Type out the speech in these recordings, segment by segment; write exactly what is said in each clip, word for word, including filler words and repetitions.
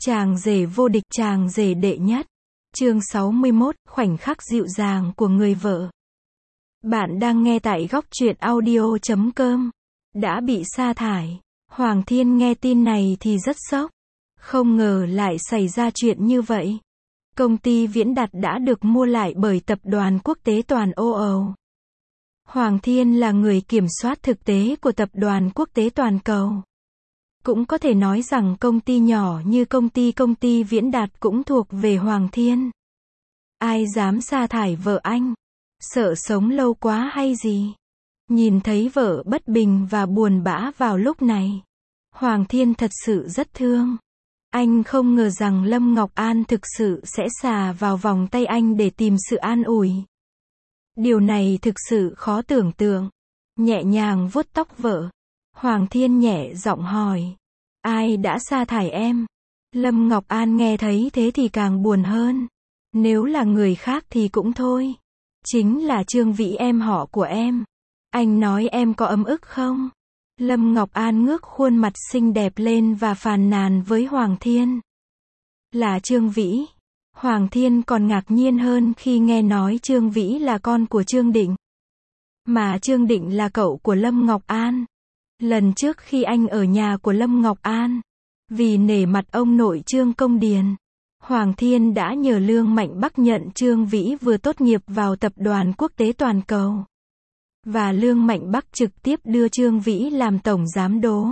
Chàng rể vô địch, chàng rể đệ nhất. Chương sáu mươi mốt, khoảnh khắc dịu dàng của người vợ. Bạn đang nghe tại góc truyện audio chấm com. Đã bị sa thải. Hoàng Thiên nghe tin này thì rất sốc. Không ngờ lại xảy ra chuyện như vậy. Công ty Viễn Đạt đã được mua lại bởi tập đoàn quốc tế toàn âu Âu. Hoàng Thiên là người kiểm soát thực tế của tập đoàn quốc tế toàn cầu. Cũng có thể nói rằng công ty nhỏ như công ty công ty Viễn Đạt cũng thuộc về Hoàng Thiên. Ai dám sa thải vợ anh? Sợ sống lâu quá hay gì? Nhìn thấy vợ bất bình và buồn bã vào lúc này, Hoàng Thiên thật sự rất thương. Anh không ngờ rằng Lâm Ngọc An thực sự sẽ xà vào vòng tay anh để tìm sự an ủi. Điều này thực sự khó tưởng tượng. Nhẹ nhàng vuốt tóc vợ, Hoàng Thiên nhẹ giọng hỏi. Ai đã sa thải em? Lâm Ngọc An nghe thấy thế thì càng buồn hơn. Nếu là người khác thì cũng thôi. Chính là Trương Vĩ em họ của em. Anh nói em có ấm ức không? Lâm Ngọc An ngước khuôn mặt xinh đẹp lên và phàn nàn với Hoàng Thiên. Là Trương Vĩ. Hoàng Thiên còn ngạc nhiên hơn khi nghe nói Trương Vĩ là con của Trương Định. Mà Trương Định là cậu của Lâm Ngọc An. Lần trước khi anh ở nhà của Lâm Ngọc An, vì nể mặt ông nội Trương Công Điền, Hoàng Thiên đã nhờ Lương Mạnh Bắc nhận Trương Vĩ vừa tốt nghiệp vào tập đoàn quốc tế toàn cầu. Và Lương Mạnh Bắc trực tiếp đưa Trương Vĩ làm tổng giám đốc.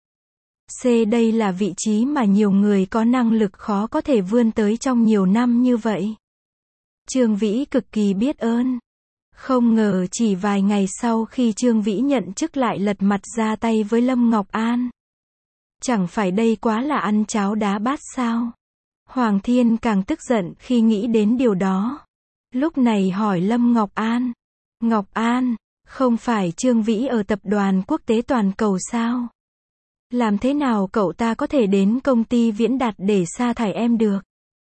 C đây là vị trí mà nhiều người có năng lực khó có thể vươn tới trong nhiều năm như vậy. Trương Vĩ cực kỳ biết ơn. Không ngờ chỉ vài ngày sau khi Trương Vĩ nhận chức lại lật mặt ra tay với Lâm Ngọc An. Chẳng phải đây quá là ăn cháo đá bát sao? Hoàng Thiên càng tức giận khi nghĩ đến điều đó. Lúc này hỏi Lâm Ngọc An. Ngọc An, không phải Trương Vĩ ở tập đoàn quốc tế toàn cầu sao? Làm thế nào cậu ta có thể đến công ty Viễn Đạt để sa thải em được?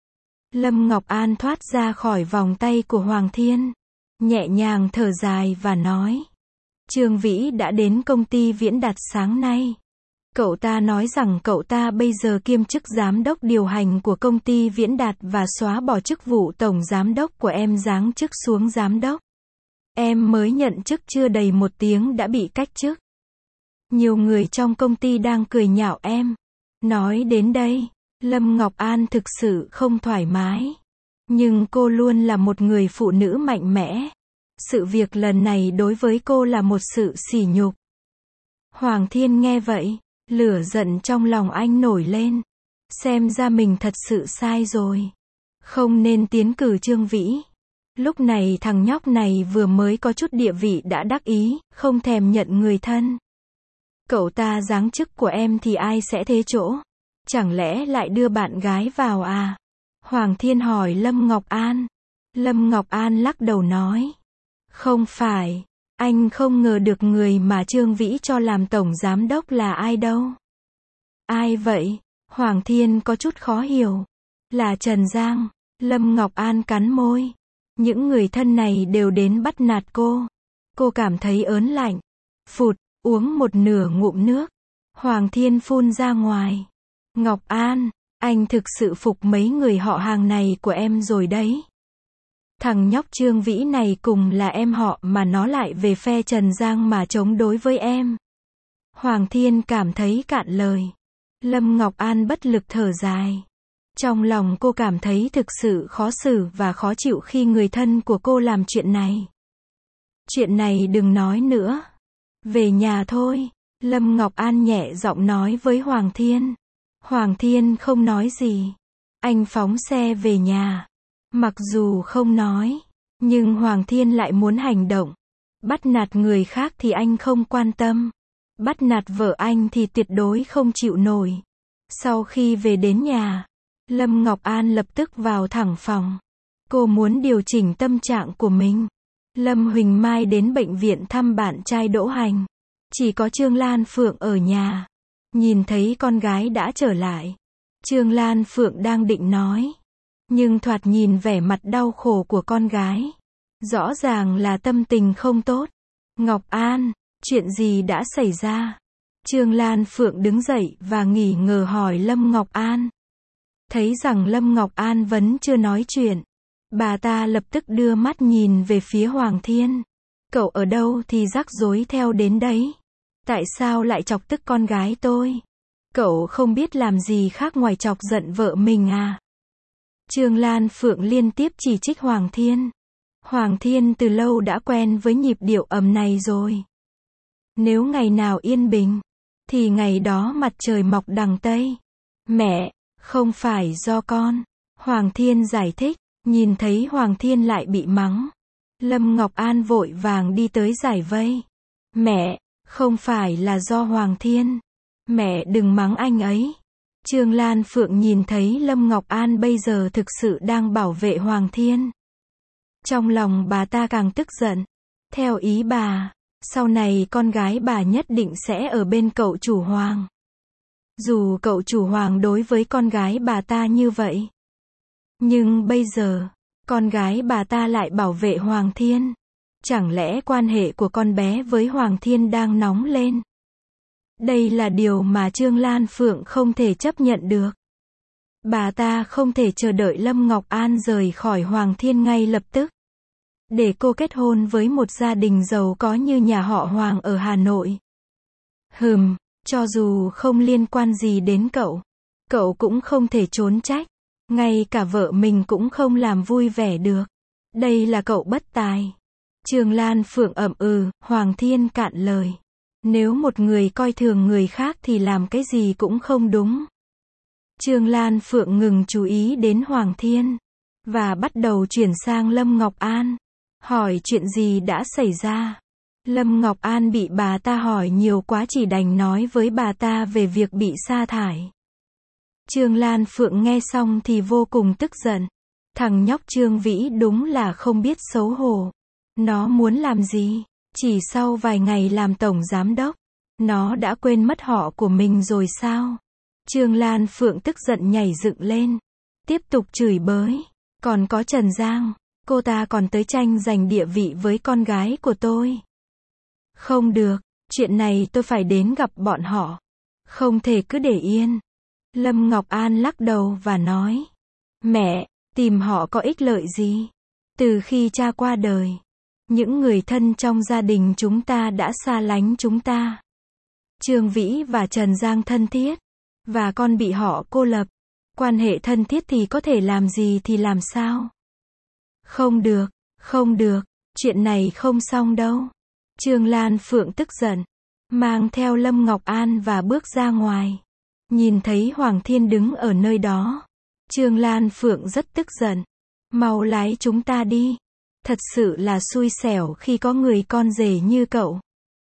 Lâm Ngọc An thoát ra khỏi vòng tay của Hoàng Thiên, nhẹ nhàng thở dài và nói. Trương Vĩ đã đến công ty Viễn Đạt sáng nay. Cậu ta nói rằng cậu ta bây giờ kiêm chức giám đốc điều hành của công ty Viễn Đạt và xóa bỏ chức vụ tổng giám đốc của em, giáng chức xuống giám đốc. Em mới nhận chức chưa đầy một tiếng đã bị cách chức. Nhiều người trong công ty đang cười nhạo em. Nói đến đây, Lâm Ngọc An thực sự không thoải mái. Nhưng cô luôn là một người phụ nữ mạnh mẽ. Sự việc lần này đối với cô là một sự sỉ nhục. Hoàng Thiên nghe vậy, lửa giận trong lòng anh nổi lên. Xem ra mình thật sự sai rồi. Không nên tiến cử Trương Vĩ. Lúc này thằng nhóc này vừa mới có chút địa vị đã đắc ý, không thèm nhận người thân. Cậu ta giáng chức của em thì ai sẽ thế chỗ? Chẳng lẽ lại đưa bạn gái vào à? Hoàng Thiên hỏi Lâm Ngọc An. Lâm Ngọc An lắc đầu nói. Không phải, anh không ngờ được người mà Trương Vĩ cho làm tổng giám đốc là ai đâu. Ai vậy? Hoàng Thiên có chút khó hiểu. Là Trần Giang. Lâm Ngọc An cắn môi. Những người thân này đều đến bắt nạt cô. Cô cảm thấy ớn lạnh. Phụt, uống một nửa ngụm nước. Hoàng Thiên phun ra ngoài. Ngọc An, anh thực sự phục mấy người họ hàng này của em rồi đấy. Thằng nhóc Trương Vĩ này cùng là em họ mà nó lại về phe Trần Giang mà chống đối với em. Hoàng Thiên cảm thấy cạn lời. Lâm Ngọc An bất lực thở dài. Trong lòng cô cảm thấy thực sự khó xử và khó chịu khi người thân của cô làm chuyện này. Chuyện này đừng nói nữa. Về nhà thôi. Lâm Ngọc An nhẹ giọng nói với Hoàng Thiên. Hoàng Thiên không nói gì. Anh phóng xe về nhà. Mặc dù không nói, nhưng Hoàng Thiên lại muốn hành động. Bắt nạt người khác thì anh không quan tâm. Bắt nạt vợ anh thì tuyệt đối không chịu nổi. Sau khi về đến nhà, Lâm Ngọc An lập tức vào thẳng phòng. Cô muốn điều chỉnh tâm trạng của mình. Lâm Huỳnh Mai đến bệnh viện thăm bạn trai Đỗ Hành. Chỉ có Trương Lan Phượng ở nhà. Nhìn thấy con gái đã trở lại, Trương Lan Phượng đang định nói. Nhưng thoạt nhìn vẻ mặt đau khổ của con gái, rõ ràng là tâm tình không tốt. Ngọc An, chuyện gì đã xảy ra? Trương Lan Phượng đứng dậy và nghi ngờ hỏi Lâm Ngọc An. Thấy rằng Lâm Ngọc An vẫn chưa nói chuyện, bà ta lập tức đưa mắt nhìn về phía Hoàng Thiên. Cậu ở đâu thì rắc rối theo đến đấy. Tại sao lại chọc tức con gái tôi? Cậu không biết làm gì khác ngoài chọc giận vợ mình à? Trương Lan Phượng liên tiếp chỉ trích Hoàng Thiên. Hoàng Thiên từ lâu đã quen với nhịp điệu ầm này rồi. Nếu ngày nào yên bình, thì ngày đó mặt trời mọc đằng Tây. Mẹ, không phải do con. Hoàng Thiên giải thích, nhìn thấy Hoàng Thiên lại bị mắng. Lâm Ngọc An vội vàng đi tới giải vây. Mẹ, không phải là do Hoàng Thiên. Mẹ đừng mắng anh ấy. Trương Lan Phượng nhìn thấy Lâm Ngọc An bây giờ thực sự đang bảo vệ Hoàng Thiên. Trong lòng bà ta càng tức giận. Theo ý bà, sau này con gái bà nhất định sẽ ở bên cậu chủ Hoàng. Dù cậu chủ Hoàng đối với con gái bà ta như vậy. Nhưng bây giờ, con gái bà ta lại bảo vệ Hoàng Thiên. Chẳng lẽ quan hệ của con bé với Hoàng Thiên đang nóng lên? Đây là điều mà Trương Lan Phượng không thể chấp nhận được. Bà ta không thể chờ đợi Lâm Ngọc An rời khỏi Hoàng Thiên ngay lập tức. Để cô kết hôn với một gia đình giàu có như nhà họ Hoàng ở Hà Nội. Hừm, cho dù không liên quan gì đến cậu, cậu cũng không thể trốn trách. Ngay cả vợ mình cũng không làm vui vẻ được. Đây là cậu bất tài. Trương Lan Phượng ậm ừ, Hoàng Thiên cạn lời. Nếu một người coi thường người khác thì làm cái gì cũng không đúng. Trương Lan Phượng ngừng chú ý đến Hoàng Thiên. Và bắt đầu chuyển sang Lâm Ngọc An. Hỏi chuyện gì đã xảy ra. Lâm Ngọc An bị bà ta hỏi nhiều quá chỉ đành nói với bà ta về việc bị sa thải. Trương Lan Phượng nghe xong thì vô cùng tức giận. Thằng nhóc Trương Vĩ đúng là không biết xấu hổ. Nó muốn làm gì? Chỉ sau vài ngày làm tổng giám đốc, nó đã quên mất họ của mình rồi sao? Trương Lan Phượng tức giận nhảy dựng lên, tiếp tục chửi bới. Còn có Trần Giang, cô ta còn tới tranh giành địa vị với con gái của tôi. Không được, chuyện này tôi phải đến gặp bọn họ. Không thể cứ để yên. Lâm Ngọc An lắc đầu và nói. Mẹ, tìm họ có ích lợi gì? Từ khi cha qua đời, những người thân trong gia đình chúng ta đã xa lánh chúng ta. Trương Vĩ và Trần Giang thân thiết, và con bị họ cô lập. Quan hệ thân thiết thì có thể làm gì thì làm sao? Không được, không được, chuyện này không xong đâu. Trương Lan Phượng tức giận, mang theo Lâm Ngọc An và bước ra ngoài. Nhìn thấy Hoàng Thiên đứng ở nơi đó. Trương Lan Phượng rất tức giận. Mau lái chúng ta đi. Thật sự là xui xẻo khi có người con rể như cậu.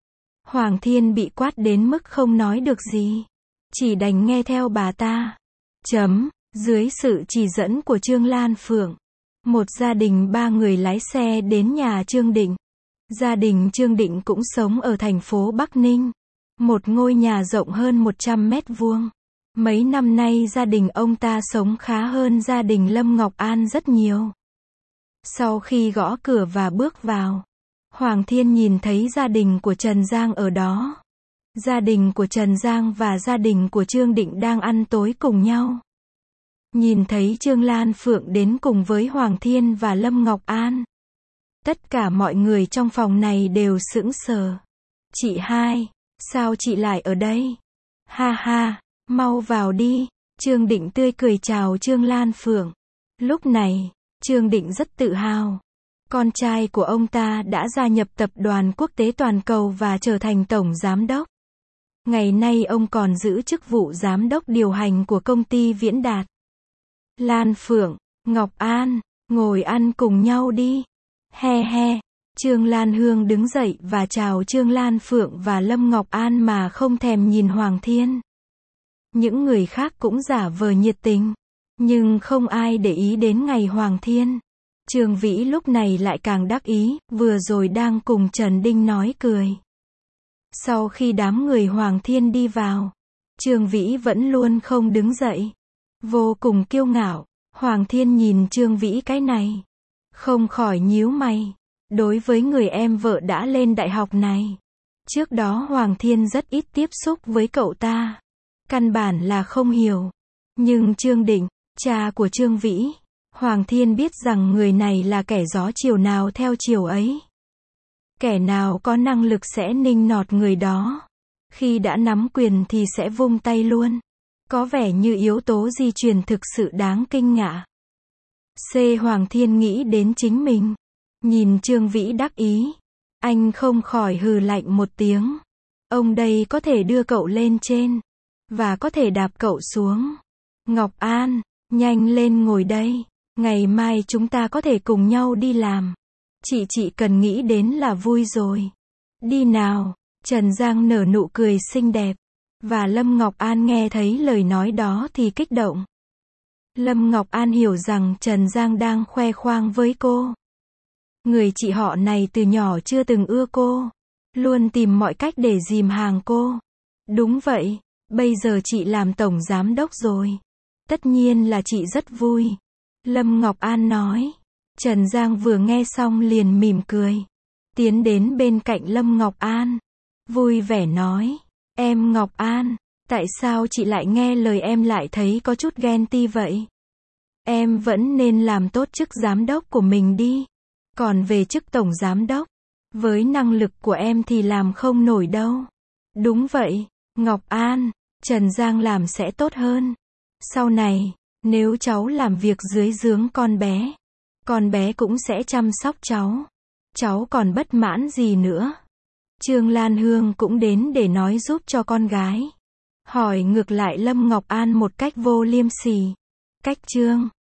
Hoàng Thiên bị quát đến mức không nói được gì. Chỉ đành nghe theo bà ta. Chấm, dưới sự chỉ dẫn của Trương Lan Phượng. Một gia đình ba người lái xe đến nhà Trương Định. Gia đình Trương Định cũng sống ở thành phố Bắc Ninh. Một ngôi nhà rộng hơn một trăm mét vuông. Mấy năm nay gia đình ông ta sống khá hơn gia đình Lâm Ngọc An rất nhiều. Sau khi gõ cửa và bước vào, Hoàng Thiên nhìn thấy gia đình của Trần Giang ở đó. Gia đình của Trần Giang và gia đình của Trương Định đang ăn tối cùng nhau. Nhìn thấy Trương Lan Phượng đến cùng với Hoàng Thiên và Lâm Ngọc An. Tất cả mọi người trong phòng này đều sững sờ. Chị hai, sao chị lại ở đây? Ha ha, mau vào đi. Trương Định tươi cười chào Trương Lan Phượng. Lúc này, Trương Định rất tự hào. Con trai của ông ta đã gia nhập tập đoàn quốc tế toàn cầu và trở thành tổng giám đốc. Ngày nay ông còn giữ chức vụ giám đốc điều hành của công ty Viễn Đạt. Lan Phượng, Ngọc An, ngồi ăn cùng nhau đi. He he. Trương Lan Hương đứng dậy và chào Trương Lan Phượng và Lâm Ngọc An mà không thèm nhìn Hoàng Thiên. Những người khác cũng giả vờ nhiệt tình, nhưng không ai để ý đến ngày Hoàng Thiên. Trương Vĩ lúc này lại càng đắc ý, vừa rồi đang cùng Trần Đinh nói cười. Sau khi đám người Hoàng Thiên đi vào, Trương Vĩ vẫn luôn không đứng dậy. Vô cùng kiêu ngạo, Hoàng Thiên nhìn Trương Vĩ cái này. Không khỏi nhíu mày. Đối với người em vợ đã lên đại học này. Trước đó Hoàng Thiên rất ít tiếp xúc với cậu ta. Căn bản là không hiểu. Nhưng Trương Định, cha của Trương Vĩ. Hoàng Thiên biết rằng người này là kẻ gió chiều nào theo chiều ấy. Kẻ nào có năng lực sẽ nịnh nọt người đó. Khi đã nắm quyền thì sẽ vung tay luôn. Có vẻ như yếu tố di truyền thực sự đáng kinh ngạc. C. Hoàng Thiên nghĩ đến chính mình. Nhìn Trương Vĩ đắc ý. Anh không khỏi hừ lạnh một tiếng. Ông đây có thể đưa cậu lên trên. Và có thể đạp cậu xuống. Ngọc An, nhanh lên ngồi đây. Ngày mai chúng ta có thể cùng nhau đi làm. Chị chị cần nghĩ đến là vui rồi. Đi nào. Trần Giang nở nụ cười xinh đẹp. Và Lâm Ngọc An nghe thấy lời nói đó thì kích động. Lâm Ngọc An hiểu rằng Trần Giang đang khoe khoang với cô. Người chị họ này từ nhỏ chưa từng ưa cô. Luôn tìm mọi cách để dìm hàng cô. Đúng vậy, bây giờ chị làm tổng giám đốc rồi. Tất nhiên là chị rất vui. Lâm Ngọc An nói. Trần Giang vừa nghe xong liền mỉm cười. Tiến đến bên cạnh Lâm Ngọc An. Vui vẻ nói. Em Ngọc An, tại sao chị lại nghe lời em lại thấy có chút ghen ti vậy? Em vẫn nên làm tốt chức giám đốc của mình đi. Còn về chức tổng giám đốc, với năng lực của em thì làm không nổi đâu. Đúng vậy, Ngọc An, Trần Giang làm sẽ tốt hơn. Sau này, nếu cháu làm việc dưới trướng con bé, con bé cũng sẽ chăm sóc cháu. Cháu còn bất mãn gì nữa? Trương Lan Hương cũng đến để nói giúp cho con gái. Hỏi ngược lại Lâm Ngọc An một cách vô liêm sỉ. Cách Trương